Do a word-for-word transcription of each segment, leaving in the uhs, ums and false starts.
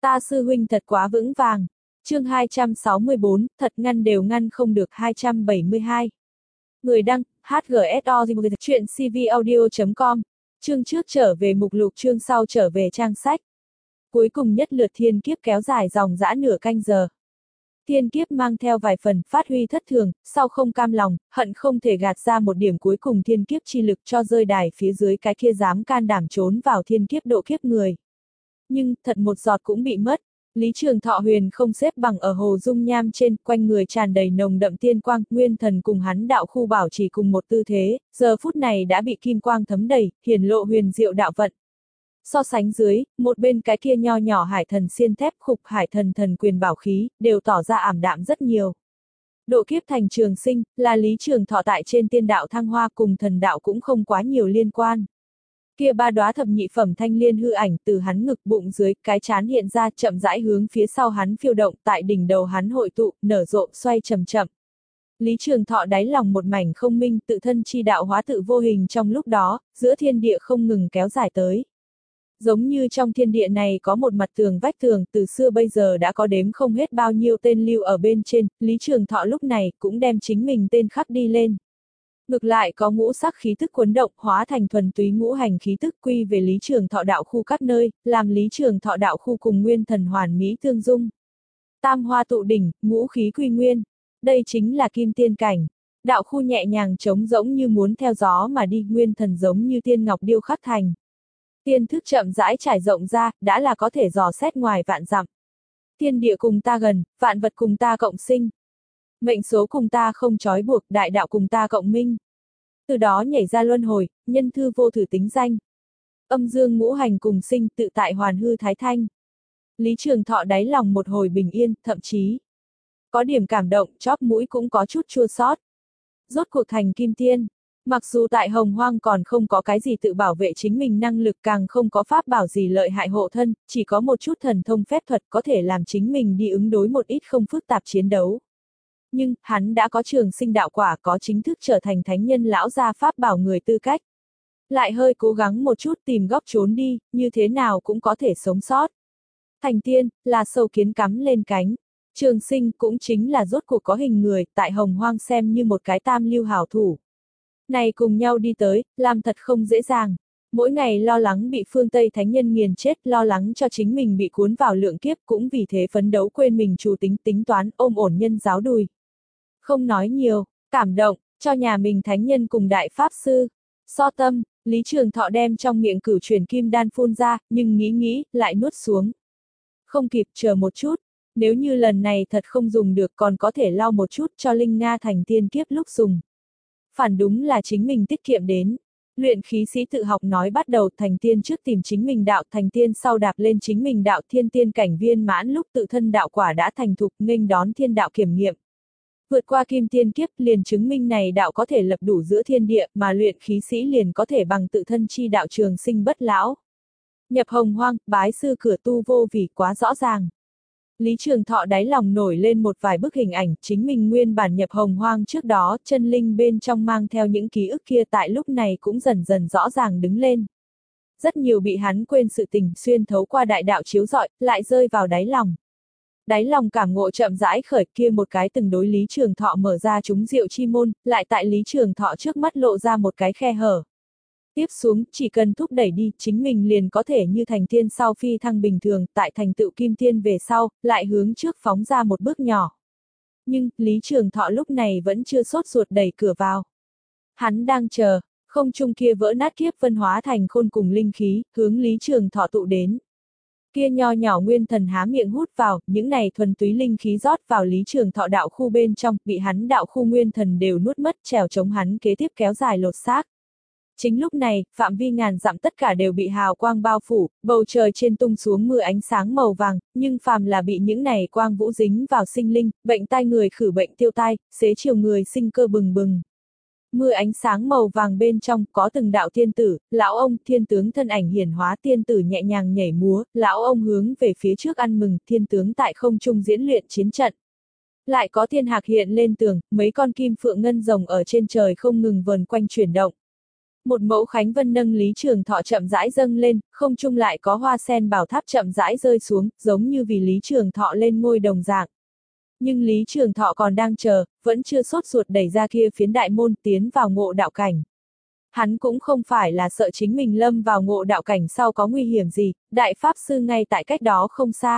Ta sư huynh thật quá vững vàng. Chương hai trăm sáu mươi bốn, thật ngăn đều ngăn không được hai trăm bảy mươi hai. Người đăng, hát giê ét o chuyện cvaudio chấm com. Chương trước trở về mục lục, chương sau trở về trang sách. Cuối cùng nhất lượt thiên kiếp kéo dài dòng dã nửa canh giờ. Thiên kiếp mang theo vài phần phát huy thất thường, sau không cam lòng, hận không thể gạt ra một điểm cuối cùng thiên kiếp chi lực cho rơi đài phía dưới cái kia dám can đảm trốn vào thiên kiếp độ kiếp người. Nhưng, thật một giọt cũng bị mất. Lý Trường Thọ huyền không xếp bằng ở hồ dung nham trên, quanh người tràn đầy nồng đậm tiên quang, nguyên thần cùng hắn đạo khu bảo chỉ cùng một tư thế, giờ phút này đã bị kim quang thấm đầy, hiển lộ huyền diệu đạo vận. So sánh dưới, một bên cái kia nho nhỏ hải thần xiên thép khục hải thần thần quyền bảo khí, đều tỏ ra ảm đạm rất nhiều. Độ kiếp thành trường sinh, là Lý Trường Thọ tại trên tiên đạo thăng hoa, cùng thần đạo cũng không quá nhiều liên quan. Kia ba đóa thập nhị phẩm thanh liên hư ảnh từ hắn ngực bụng dưới, cái chán hiện ra, chậm rãi hướng phía sau hắn phiêu động, tại đỉnh đầu hắn hội tụ, nở rộ, xoay chậm chậm. Lý Trường Thọ đáy lòng một mảnh không minh, tự thân chi đạo hóa tự vô hình trong lúc đó, giữa thiên địa không ngừng kéo dài tới. Giống như trong thiên địa này có một mặt tường vách tường, từ xưa bây giờ đã có đếm không hết bao nhiêu tên lưu ở bên trên, Lý Trường Thọ lúc này cũng đem chính mình tên khắc đi lên. Ngược lại có ngũ sắc khí tức cuốn động, hóa thành thuần túy ngũ hành khí tức quy về Lý Trường Thọ đạo khu các nơi, làm Lý Trường Thọ đạo khu cùng nguyên thần hoàn mỹ tương dung. Tam hoa tụ đỉnh, ngũ khí quy nguyên. Đây chính là kim tiên cảnh. Đạo khu nhẹ nhàng trống rỗng như muốn theo gió mà đi, nguyên thần giống như tiên ngọc điêu khắc thành. Tiên thức chậm rãi trải rộng ra, đã là có thể dò xét ngoài vạn dặm. Thiên địa cùng ta gần, vạn vật cùng ta cộng sinh. Mệnh số cùng ta không trói buộc, đại đạo cùng ta cộng minh. Từ đó nhảy ra luân hồi, nhân thư vô thử tính danh. Âm dương ngũ hành cùng sinh, tự tại hoàn hư thái thanh. Lý Trường Thọ đáy lòng một hồi bình yên, thậm chí có điểm cảm động, chóp mũi cũng có chút chua xót. Rốt cuộc thành kim tiên. Mặc dù tại Hồng Hoang còn không có cái gì tự bảo vệ chính mình năng lực, càng không có pháp bảo gì lợi hại hộ thân, chỉ có một chút thần thông phép thuật có thể làm chính mình đi ứng đối một ít không phức tạp chiến đấu. Nhưng, hắn đã có trường sinh đạo quả, có chính thức trở thành thánh nhân lão gia pháp bảo người tư cách. Lại hơi cố gắng một chút tìm góc trốn đi, như thế nào cũng có thể sống sót. Thành tiên, là sâu kiến cắm lên cánh. Trường sinh cũng chính là rốt cuộc có hình người, tại Hồng Hoang xem như một cái tam lưu hảo thủ. Này cùng nhau đi tới, làm thật không dễ dàng. Mỗi ngày lo lắng bị phương Tây thánh nhân nghiền chết, lo lắng cho chính mình bị cuốn vào lượng kiếp, cũng vì thế phấn đấu quên mình chủ tính tính toán, ôm ổn nhân giáo đùi. Không nói nhiều, cảm động, cho nhà mình thánh nhân cùng đại pháp sư. So tâm, Lý Trường Thọ đem trong miệng cửu chuyển kim đan phun ra, nhưng nghĩ nghĩ, lại nuốt xuống. Không kịp, chờ một chút. Nếu như lần này thật không dùng được, còn có thể lau một chút cho Linh Nga thành tiên kiếp lúc dùng. Phản đúng là chính mình tiết kiệm đến. Luyện khí sĩ tự học nói bắt đầu thành tiên trước tìm chính mình đạo, thành tiên sau đạp lên chính mình đạo, thiên tiên cảnh viên mãn lúc tự thân đạo quả đã thành thục, nghênh đón thiên đạo kiểm nghiệm. Vượt qua kim tiên kiếp, liền chứng minh này đạo có thể lập đủ giữa thiên địa, mà luyện khí sĩ liền có thể bằng tự thân chi đạo trường sinh bất lão. Nhập Hồng Hoang, bái sư cửa tu vô vì quá rõ ràng. Lý Trường Thọ đáy lòng nổi lên một vài bức hình ảnh, chính mình nguyên bản nhập Hồng Hoang trước đó, chân linh bên trong mang theo những ký ức kia tại lúc này cũng dần dần rõ ràng đứng lên. Rất nhiều bị hắn quên sự tình, xuyên thấu qua đại đạo chiếu rọi, lại rơi vào đáy lòng. Đáy lòng cảm ngộ chậm rãi khởi, kia một cái từng đối Lý Trường Thọ mở ra chúng diệu chi môn, lại tại Lý Trường Thọ trước mắt lộ ra một cái khe hở. Tiếp xuống, chỉ cần thúc đẩy đi, chính mình liền có thể như thành tiên sau phi thăng bình thường, tại thành tựu kim tiên về sau, lại hướng trước phóng ra một bước nhỏ. Nhưng, Lý Trường Thọ lúc này vẫn chưa sốt ruột đẩy cửa vào. Hắn đang chờ, không trung kia vỡ nát kiếp phân hóa thành khôn cùng linh khí, hướng Lý Trường Thọ tụ đến. Kia nho nhỏ nguyên thần há miệng hút vào, những này thuần túy linh khí rót vào Lý Trường Thọ đạo khu bên trong, bị hắn đạo khu nguyên thần đều nuốt mất, trèo chống hắn kế tiếp kéo dài lột xác. Chính lúc này, phạm vi ngàn dặm tất cả đều bị hào quang bao phủ, bầu trời trên tung xuống mưa ánh sáng màu vàng, nhưng phàm là bị những này quang vũ dính vào sinh linh, bệnh tai người khử bệnh tiêu tai, xế chiều người sinh cơ bừng bừng. Mưa ánh sáng màu vàng bên trong có từng đạo thiên tử, lão ông thiên tướng thân ảnh hiển hóa, tiên tử nhẹ nhàng nhảy múa, lão ông hướng về phía trước ăn mừng, thiên tướng tại không trung diễn luyện chiến trận. Lại có thiên hạc hiện lên tường, mấy con kim phượng ngân rồng ở trên trời không ngừng vờn quanh chuyển động. Một mẫu khánh vân nâng Lý Trường Thọ chậm rãi dâng lên, không trung lại có hoa sen bảo tháp chậm rãi rơi xuống, giống như vì Lý Trường Thọ lên ngôi đồng dạng. Nhưng Lý Trường Thọ còn đang chờ, vẫn chưa sốt ruột đẩy ra kia phiến đại môn tiến vào ngộ đạo cảnh. Hắn cũng không phải là sợ chính mình lâm vào ngộ đạo cảnh sau có nguy hiểm gì, đại pháp sư ngay tại cách đó không xa.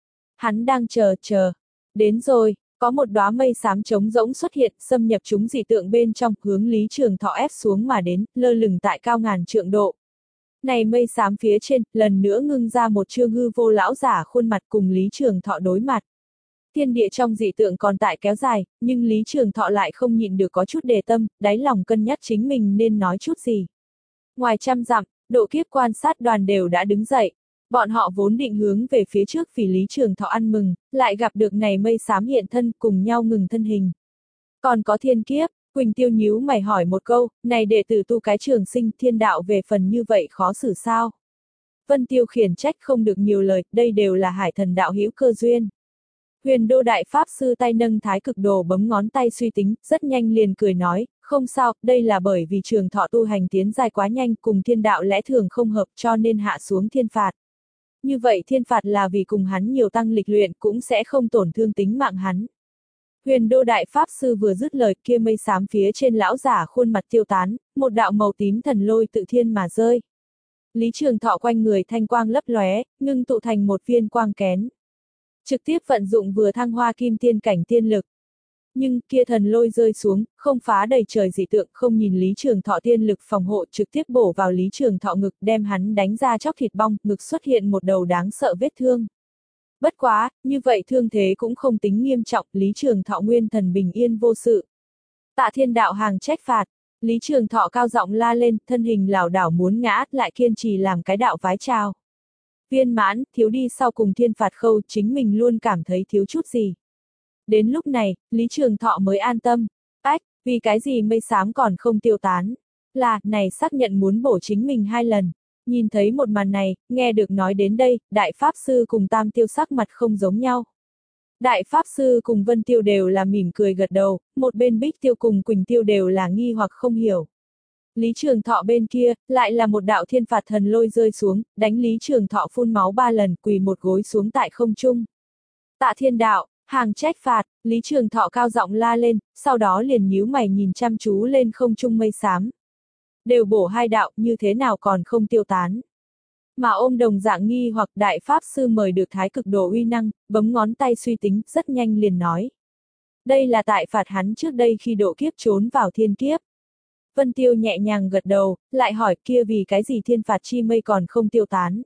Hắn đang chờ, chờ. Đến rồi, có một đóa mây xám trống rỗng xuất hiện, xâm nhập chúng dị tượng bên trong, hướng Lý Trường Thọ ép xuống mà đến, lơ lửng tại cao ngàn trượng độ. Này mây xám phía trên, lần nữa ngưng ra một chương hư vô lão giả khuôn mặt cùng Lý Trường Thọ đối mặt. Thiên địa trong dị tượng còn tại kéo dài, nhưng Lý Trường Thọ lại không nhịn được có chút đề tâm, đáy lòng cân nhắc chính mình nên nói chút gì. Ngoài trăm dặm, độ kiếp quan sát đoàn đều đã đứng dậy. Bọn họ vốn định hướng về phía trước vì Lý Trường Thọ ăn mừng, lại gặp được này mây xám hiện thân cùng nhau ngừng thân hình. Còn có thiên kiếp, Quỳnh Tiêu nhíu mày hỏi một câu, này đệ tử tu cái trường sinh thiên đạo về phần như vậy khó xử sao? Vân Tiêu khiển trách không được nhiều lời, đây đều là hải thần đạo hữu cơ duyên. Huyền Đô Đại Pháp Sư tay nâng thái cực đồ bấm ngón tay suy tính, rất nhanh liền cười nói, không sao, đây là bởi vì Trường Thọ tu hành tiến dài quá nhanh cùng thiên đạo lẽ thường không hợp cho nên hạ xuống thiên phạt. Như vậy thiên phạt là vì cùng hắn nhiều tăng lịch luyện cũng sẽ không tổn thương tính mạng hắn. Huyền Đô Đại Pháp Sư vừa dứt lời kia mây xám phía trên lão giả khuôn mặt tiêu tán, một đạo màu tím thần lôi tự thiên mà rơi. Lý Trường Thọ quanh người thanh quang lấp lóe, ngưng tụ thành một viên quang kén. Trực tiếp vận dụng vừa thăng hoa kim tiên cảnh tiên lực. Nhưng kia thần lôi rơi xuống, không phá đầy trời dị tượng, không nhìn Lý Trường Thọ tiên lực phòng hộ trực tiếp bổ vào Lý Trường Thọ ngực đem hắn đánh ra chóc thịt bong, ngực xuất hiện một đầu đáng sợ vết thương. Bất quá, như vậy thương thế cũng không tính nghiêm trọng, Lý Trường Thọ nguyên thần bình yên vô sự. Tạ Thiên Đạo hàng trách phạt, Lý Trường Thọ cao giọng la lên, thân hình lảo đảo muốn ngã, lại kiên trì làm cái đạo vái chào. Viên mãn, thiếu đi sau cùng thiên phạt khâu, chính mình luôn cảm thấy thiếu chút gì. Đến lúc này, Lý Trường Thọ mới an tâm. Ách, vì cái gì mây xám còn không tiêu tán? Là, này xác nhận muốn bổ chính mình hai lần. Nhìn thấy một màn này, nghe được nói đến đây, Đại Pháp Sư cùng Tam Tiêu sắc mặt không giống nhau. Đại Pháp Sư cùng Vân Tiêu đều là mỉm cười gật đầu, một bên Bích Tiêu cùng Quỳnh Tiêu đều là nghi hoặc không hiểu. Lý Trường Thọ bên kia, lại là một đạo thiên phạt thần lôi rơi xuống, đánh Lý Trường Thọ phun máu ba lần, quỳ một gối xuống tại không trung. Tạ Thiên Đạo, hàng trách phạt, Lý Trường Thọ cao giọng la lên, sau đó liền nhíu mày nhìn chăm chú lên không trung mây xám. Đều bổ hai đạo, như thế nào còn không tiêu tán. Mà ôm đồng dạng nghi hoặc Đại Pháp Sư mời được thái cực đồ uy năng, bấm ngón tay suy tính, rất nhanh liền nói. Đây là tại phạt hắn trước đây khi độ kiếp trốn vào thiên kiếp. Vân Tiêu nhẹ nhàng gật đầu, lại hỏi kia vì cái gì thiên phạt chi mây còn không tiêu tán.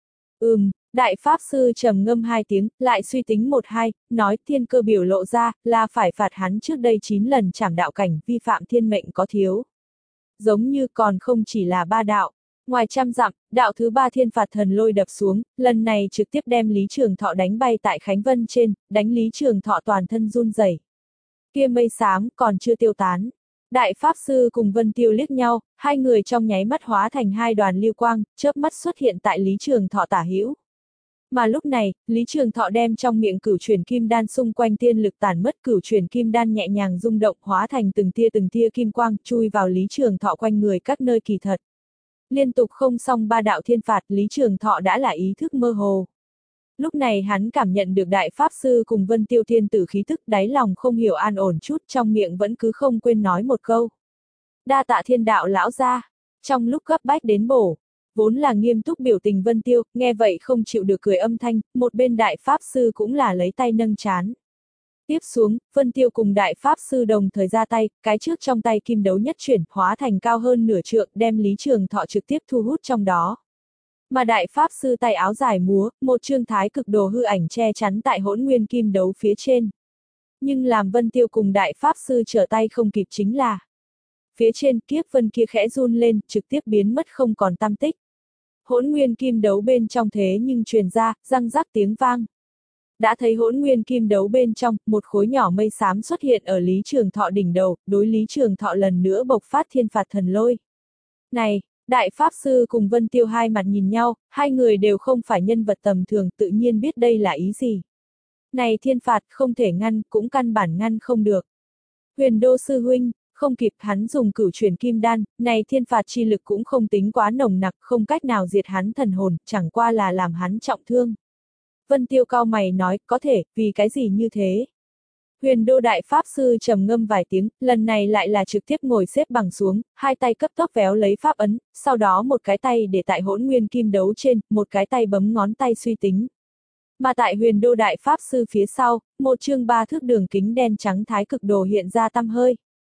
Ừm, Đại Pháp Sư trầm ngâm hai tiếng, lại suy tính một hai, nói thiên cơ biểu lộ ra, là phải phạt hắn trước đây chín lần trảm đạo cảnh, vi phạm thiên mệnh có thiếu. Giống như còn không chỉ là ba đạo. Ngoài trăm dặm, đạo thứ ba thiên phạt thần lôi đập xuống, lần này trực tiếp đem Lý Trường Thọ đánh bay tại Khánh Vân trên, đánh Lý Trường Thọ toàn thân run rẩy. Kia mây xám còn chưa tiêu tán. Đại Pháp Sư cùng Vân Tiêu liếc nhau, hai người trong nháy mắt hóa thành hai đoàn lưu quang, chớp mắt xuất hiện tại Lý Trường Thọ tả hữu. Mà lúc này, Lý Trường Thọ đem trong miệng cửu chuyển kim đan xung quanh tiên lực tản mất, cửu chuyển kim đan nhẹ nhàng rung động hóa thành từng tia từng tia kim quang chui vào Lý Trường Thọ quanh người các nơi kỳ thật. Liên tục không xong ba đạo thiên phạt, Lý Trường Thọ đã là ý thức mơ hồ. Lúc này hắn cảm nhận được Đại Pháp Sư cùng Vân Tiêu thiên tử khí tức, đáy lòng không hiểu an ổn chút, trong miệng vẫn cứ không quên nói một câu. Đa tạ Thiên Đạo lão gia. Trong lúc gấp bách đến bổ, vốn là nghiêm túc biểu tình Vân Tiêu, nghe vậy không chịu được cười âm thanh, một bên Đại Pháp Sư cũng là lấy tay nâng trán. Tiếp xuống, Vân Tiêu cùng Đại Pháp Sư đồng thời ra tay, cái trước trong tay kim đấu nhất chuyển, hóa thành cao hơn nửa trượng, đem Lý Trường Thọ trực tiếp thu hút trong đó. Mà Đại Pháp Sư tay áo dài múa, một chương thái cực đồ hư ảnh che chắn tại hỗn nguyên kim đấu phía trên. Nhưng làm Vân Tiêu cùng Đại Pháp Sư trở tay không kịp chính là phía trên kiếp vân kia khẽ run lên, trực tiếp biến mất không còn tăm tích. Hỗn nguyên kim đấu bên trong thế nhưng truyền ra, răng rắc tiếng vang. Đã thấy hỗn nguyên kim đấu bên trong, một khối nhỏ mây xám xuất hiện ở Lý Trường Thọ đỉnh đầu, đối Lý Trường Thọ lần nữa bộc phát thiên phạt thần lôi. Này, Đại Pháp Sư cùng Vân Tiêu hai mặt nhìn nhau, hai người đều không phải nhân vật tầm thường, tự nhiên biết đây là ý gì. Này thiên phạt không thể ngăn, cũng căn bản ngăn không được. Huyền Đô sư huynh, Không kịp, hắn dùng cửu chuyển kim đan, này thiên phạt chi lực cũng không tính quá nồng nặc, không cách nào diệt hắn thần hồn, chẳng qua là làm hắn trọng thương. Vân Tiêu cau mày nói, có thể, vì cái gì như thế? Huyền Đô Đại Pháp Sư trầm ngâm vài tiếng, lần này lại là trực tiếp ngồi xếp bằng xuống, hai tay cấp tốc véo lấy pháp ấn, sau đó một cái tay để tại hỗn nguyên kim đấu trên, một cái tay bấm ngón tay suy tính. Mà tại Huyền Đô Đại Pháp Sư phía sau, một chương ba thước đường kính đen trắng thái cực đồ hiện ra tăm hơi.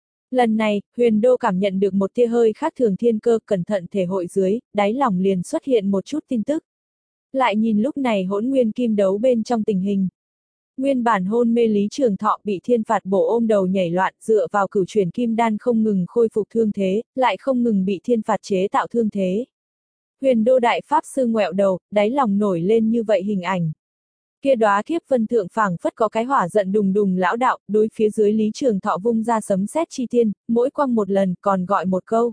Lần này, Huyền Đô cảm nhận được một tia hơi khác thường thiên cơ, cẩn thận thể hội dưới, đáy lòng liền xuất hiện một chút tin tức. Lại nhìn lúc này hỗn nguyên kim đấu bên trong tình hình. Nguyên bản hôn mê Lý Trường Thọ bị thiên phạt bổ ôm đầu nhảy loạn, dựa vào cửu chuyển kim đan không ngừng khôi phục thương thế, lại không ngừng bị thiên phạt chế tạo thương thế. Huyền Đô Đại Pháp Sư ngoẹo đầu, đáy lòng nổi lên như vậy hình ảnh. Kia đóa kiếp vân thượng phảng phất có cái hỏa giận đùng đùng lão đạo, đối phía dưới Lý Trường Thọ vung ra sấm sét chi tiên, mỗi quăng một lần, còn gọi một câu.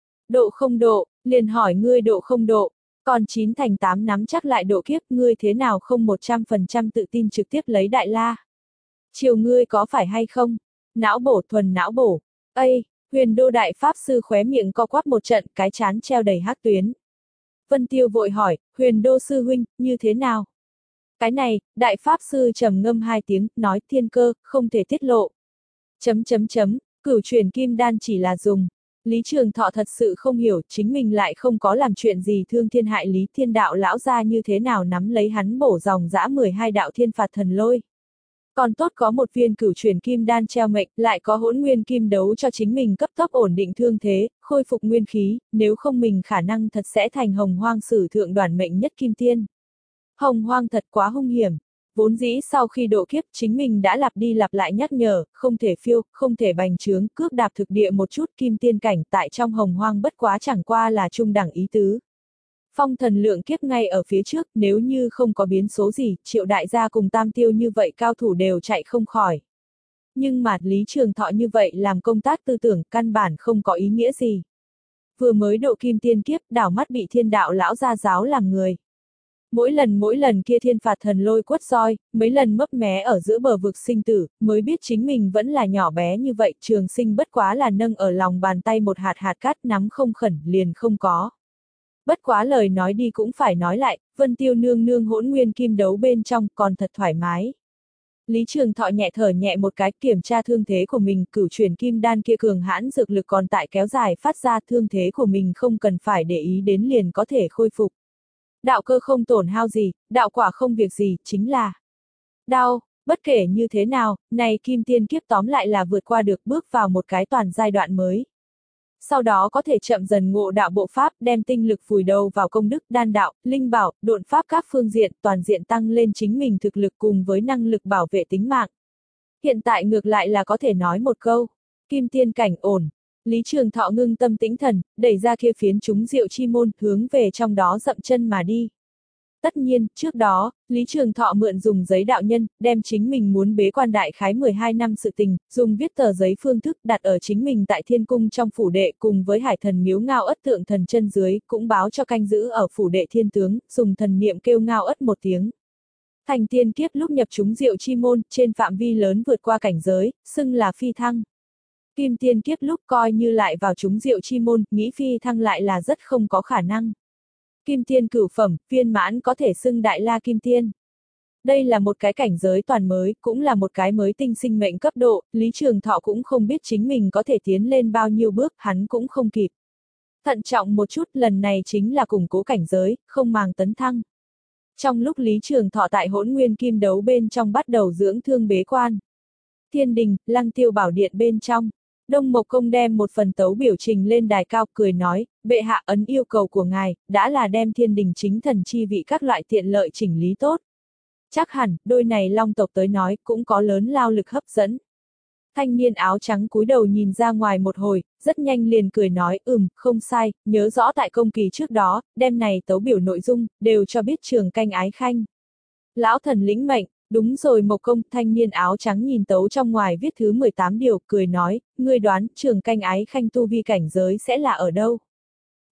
Độ không độ, liền hỏi ngươi độ không độ, còn chín thành tám nắm chắc lại độ kiếp, ngươi thế nào không một trăm phần trăm tự tin trực tiếp lấy đại la. Chiều ngươi có phải hay không? Não bổ, thuần não bổ. Ây, Huyền Đô Đại Pháp Sư khóe miệng co quắp một trận, cái chán treo đầy hắc tuyến. Vân Tiêu vội hỏi, Huyền Đô Sư huynh, như thế nào? Cái này, Đại Pháp Sư trầm ngâm hai tiếng, nói thiên cơ, không thể tiết lộ. Chấm chấm chấm, cửu chuyển kim đan chỉ là dùng. Lý Trường Thọ thật sự không hiểu, chính mình lại không có làm chuyện gì thương thiên hại lý, thiên đạo lão ra như thế nào nắm lấy hắn bổ dòng dã mười hai đạo thiên phạt thần lôi. Còn tốt có một viên cửu chuyển kim đan treo mệnh, lại có hỗn nguyên kim đấu cho chính mình cấp tốc ổn định thương thế, khôi phục nguyên khí, nếu không mình khả năng thật sẽ thành hồng hoang sử thượng đoản mệnh nhất kim tiên. Hồng hoang thật quá hung hiểm. Vốn dĩ sau khi độ kiếp chính mình đã lặp đi lặp lại nhắc nhở, không thể phiêu, không thể bành trướng, cước đạp thực địa một chút kim tiên cảnh tại trong hồng hoang bất quá chẳng qua là trung đẳng ý tứ. Phong thần lượng kiếp ngay ở phía trước, nếu như không có biến số gì, Triệu đại gia cùng Tam Tiêu như vậy cao thủ đều chạy không khỏi. Nhưng mà Lý Trường Thọ như vậy làm công tác tư tưởng căn bản không có ý nghĩa gì. Vừa mới độ kim tiên kiếp, đảo mắt bị thiên đạo lão gia giáo làm người. Mỗi lần mỗi lần kia thiên phạt thần lôi quất roi, mấy lần mấp mé ở giữa bờ vực sinh tử, mới biết chính mình vẫn là nhỏ bé như vậy, trường sinh bất quá là nâng ở lòng bàn tay một hạt hạt cát nắm không khẩn, liền không có. Bất quá lời nói đi cũng phải nói lại, Vân Tiêu nương nương hỗn nguyên kim đấu bên trong còn thật thoải mái. Lý Trường Thọ nhẹ thở nhẹ một cái kiểm tra thương thế của mình, cửu chuyển kim đan kia cường hãn dược lực còn tại kéo dài phát ra thương thế của mình không cần phải để ý đến liền có thể khôi phục. Đạo cơ không tổn hao gì, đạo quả không việc gì, chính là đau, bất kể như thế nào, này kim tiên kiếp tóm lại là vượt qua được bước vào một cái toàn giai đoạn mới. Sau đó có thể chậm dần ngộ đạo bộ pháp, đem tinh lực vùi đầu vào công đức, đan đạo, linh bảo, độn pháp các phương diện, toàn diện tăng lên chính mình thực lực cùng với năng lực bảo vệ tính mạng. Hiện tại ngược lại là có thể nói một câu, kim tiên cảnh ổn. Lý Trường Thọ ngưng tâm tĩnh thần, đẩy ra kia phiến chúng diệu chi môn, hướng về trong đó dậm chân mà đi. Tất nhiên, trước đó, Lý Trường Thọ mượn dùng giấy đạo nhân, đem chính mình muốn bế quan đại khái mười hai năm sự tình, dùng viết tờ giấy phương thức đặt ở chính mình tại thiên cung trong phủ đệ cùng với hải thần miếu ngao ất tượng thần chân dưới, cũng báo cho canh giữ ở phủ đệ thiên tướng, dùng thần niệm kêu ngao ất một tiếng. Thành tiên kiếp lúc nhập chúng diệu chi môn, trên phạm vi lớn vượt qua cảnh giới, xưng là phi thăng. Kim tiên kiếp lúc coi như lại vào chúng diệu chi môn, nghĩ phi thăng lại là rất không có khả năng. Kim tiên cửu phẩm, viên mãn có thể xưng đại la kim tiên. Đây là một cái cảnh giới toàn mới, cũng là một cái mới tinh sinh mệnh cấp độ, Lý Trường Thọ cũng không biết chính mình có thể tiến lên bao nhiêu bước, hắn cũng không kịp. Thận trọng một chút, lần này chính là củng cố cảnh giới, không màng tấn thăng. Trong lúc Lý Trường Thọ tại hỗn nguyên kim đấu bên trong bắt đầu dưỡng thương bế quan. Thiên đình, Lăng Tiêu Bảo Điện bên trong. Đông Mộc Công đem một phần tấu biểu trình lên đài cao, cười nói, bệ hạ ấn yêu cầu của ngài, đã là đem thiên đình chính thần chi vị các loại tiện lợi chỉnh lý tốt. Chắc hẳn, đôi này long tộc tới nói, cũng có lớn lao lực hấp dẫn. Thanh niên áo trắng cúi đầu nhìn ra ngoài một hồi, rất nhanh liền cười nói, ừm, không sai, nhớ rõ tại công kỳ trước đó, đem này tấu biểu nội dung, đều cho biết Trường Canh Ái Khanh. Lão thần lĩnh mệnh. Đúng rồi Mộc Công, thanh niên áo trắng nhìn tấu trong ngoài viết thứ mười tám điều, cười nói, ngươi đoán Trường Canh Ái Khanh tu vi cảnh giới sẽ là ở đâu?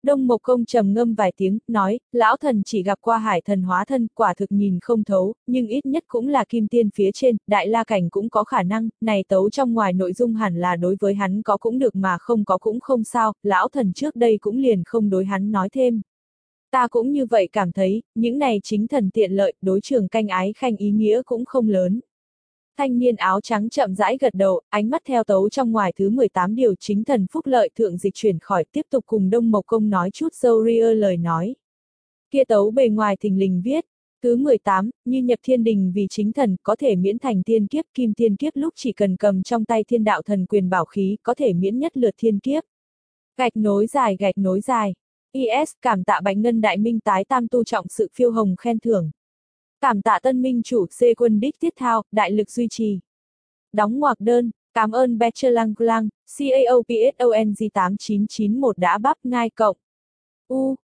Đông Mộc Công trầm ngâm vài tiếng, nói, lão thần chỉ gặp qua hải thần hóa thân, quả thực nhìn không thấu, nhưng ít nhất cũng là kim tiên phía trên, đại la cảnh cũng có khả năng, này tấu trong ngoài nội dung hẳn là đối với hắn có cũng được mà không có cũng không sao, lão thần trước đây cũng liền không đối hắn nói thêm. Ta cũng như vậy cảm thấy, những này chính thần tiện lợi, đối trường canh ái khanh ý nghĩa cũng không lớn. Thanh niên áo trắng chậm rãi gật đầu, ánh mắt theo tấu trong ngoài thứ mười tám điều chính thần phúc lợi thượng dịch chuyển khỏi, tiếp tục cùng Đông Mộc Công nói chút dâu ria lời nói. Kia tấu bề ngoài thình lình viết, thứ mười tám, như nhập thiên đình vì chính thần, có thể miễn thành tiên kiếp, kim tiên kiếp lúc chỉ cần cầm trong tay thiên đạo thần quyền bảo khí, có thể miễn nhất lượt thiên kiếp. Gạch nối dài gạch nối dài. i ét, cảm tạ Bạch Ngân Đại Minh tái tam tu trọng sự phiêu hồng khen thưởng. Cảm tạ Tân Minh chủ C quân đích tiết thao, đại lực duy trì. Đóng ngoặc đơn, cảm ơn Becher Lang Lang, CAOPSONG tám chín chín một đã bắp ngai cộng. U.